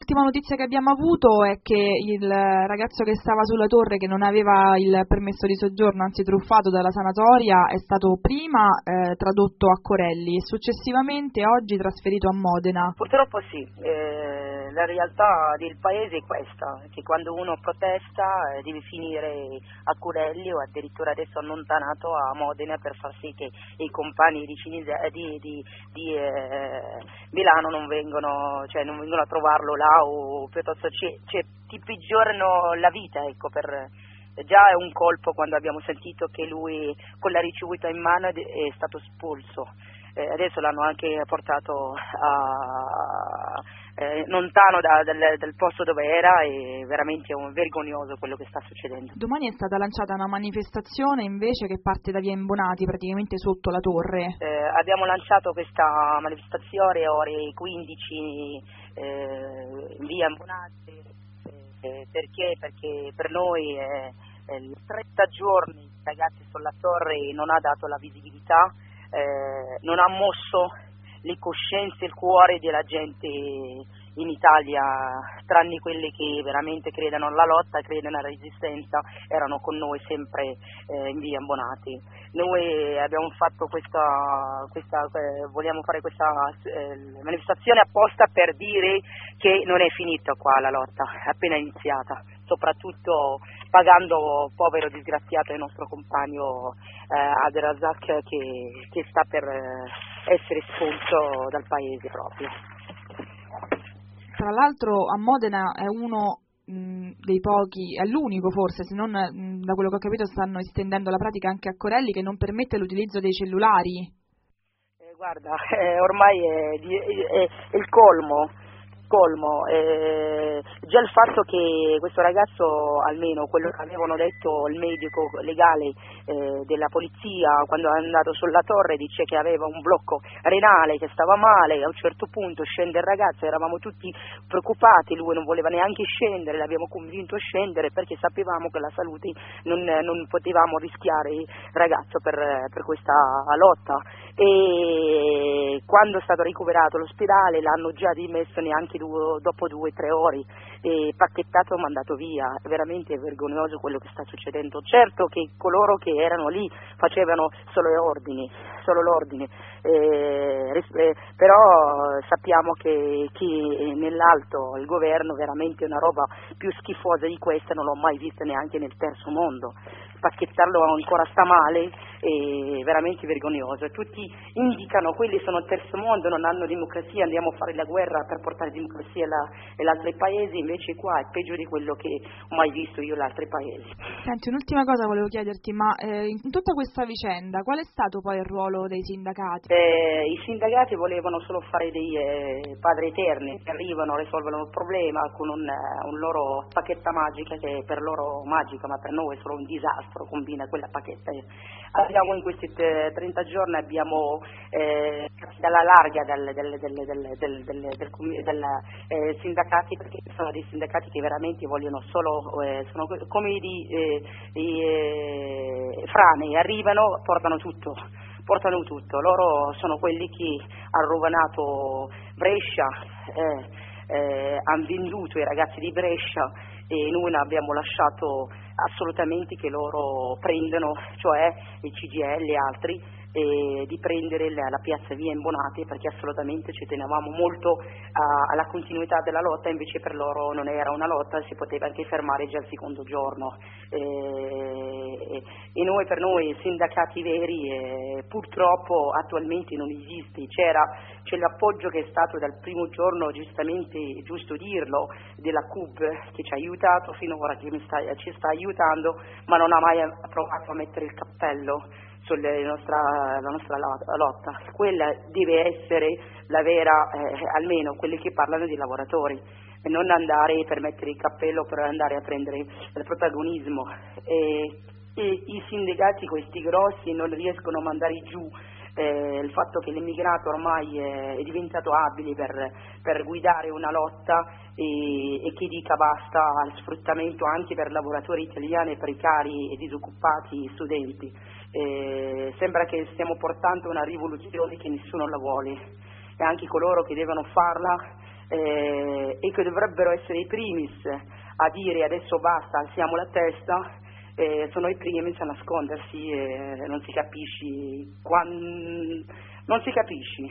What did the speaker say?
l'ultima notizia che abbiamo avuto è che il ragazzo che stava sulla torre, che non aveva il permesso di soggiorno, anzi truffato dalla sanatoria, è stato prima tradotto a Corelli e successivamente oggi trasferito a Modena. Purtroppo sì, la realtà del paese è questa, che quando uno protesta deve finire a Corelli o addirittura adesso allontanato a Modena per far sì che i compagni di Milano non vengono a trovarlo là, o piuttosto ti peggiorano la vita, ecco. Già è un colpo quando abbiamo sentito che lui con la ricevuta in mano è stato espulso. Adesso l'hanno anche portato lontano dal posto dove era, e veramente è vergognoso quello che sta succedendo. Domani è stata lanciata una manifestazione invece che parte da via Imbonati, praticamente sotto la torre. Abbiamo lanciato questa manifestazione ore 15 in via Imbonati, perché per noi 30 giorni i ragazzi sulla torre non ha dato la visibilità, non ha mosso le coscienze e il cuore della gente in Italia, tranne quelli che veramente credono alla lotta, credono alla resistenza, erano con noi sempre in via Imbonati. Noi abbiamo fatto vogliamo fare questa manifestazione apposta per dire che non è finita qua la lotta, è appena iniziata, soprattutto pagando povero disgraziato il nostro compagno Abdelrazak che sta per essere espulso dal paese proprio. Tra l'altro a Modena è uno dei pochi, è l'unico forse, se non da quello che ho capito stanno estendendo la pratica anche a Corelli, che non permette l'utilizzo dei cellulari. Guarda, ormai è il colmo. Già il fatto che questo ragazzo, almeno quello che avevano detto il medico legale della polizia quando è andato sulla torre, dice che aveva un blocco renale, che stava male. A un certo punto scende il ragazzo, eravamo tutti preoccupati, lui non voleva neanche scendere, l'abbiamo convinto a scendere perché sapevamo che la salute non potevamo rischiare il ragazzo per questa lotta. E quando è stato ricoverato all'ospedale l'hanno già dimesso neanche dopo 2 o 3 ore, pacchettato e mandato via. È veramente vergognoso quello che sta succedendo. Certo che coloro che erano lì facevano solo l'ordine, però sappiamo che nell'alto il governo veramente una roba più schifosa di questa non l'ho mai vista neanche nel terzo mondo. Pacchettarlo ancora sta male, è veramente vergognoso. Tutti indicano quelli sono il terzo mondo, non hanno democrazia, andiamo a fare la guerra per portare democrazia agli altri paesi, invece qua è peggio di quello che ho mai visto io agli altri paesi. Senti, un'ultima cosa volevo chiederti, ma in tutta questa vicenda qual è stato poi il ruolo dei sindacati? I sindacati volevano solo fare dei padri eterni, che arrivano, risolvono il problema con un loro pacchetta magica, che è per loro magica, ma per noi è solo un disastro, combina quella pacchetta. Abbiamo in questi 30 giorni abbiamo dalla larga del sindacati, perché sono dei sindacati che veramente vogliono solo, sono come frane, arrivano, portano tutto, loro sono quelli che hanno rovinato Brescia, hanno venduto i ragazzi di Brescia, e noi non abbiamo lasciato assolutamente che loro prendano, cioè il CGIL e altri, di prendere la piazza via Imbonati, perché assolutamente ci tenevamo molto alla continuità della lotta. Invece per loro non era una lotta, si poteva anche fermare già il secondo giorno, e per noi sindacati veri purtroppo attualmente non esiste. C'è l'appoggio che è stato dal primo giorno, giustamente, giusto dirlo, della CUB, che ci ha aiutato finora, che ci sta aiutando, ma non ha mai provato a mettere il cappello sulla la nostra lotta. Quella deve essere la vera, almeno quelli che parlano di lavoratori, e non andare per mettere il cappello, per andare a prendere il protagonismo. E i sindacati, questi grossi, non riescono a mandare giù il fatto che l'immigrato ormai è diventato abile per guidare una lotta, e che dica basta al sfruttamento anche per lavoratori italiani precari e disoccupati, studenti. Sembra che stiamo portando una rivoluzione che nessuno la vuole, e anche coloro che devono farla e che dovrebbero essere i primis a dire adesso basta, alziamo la testa, sono i primis a nascondersi e non si capisci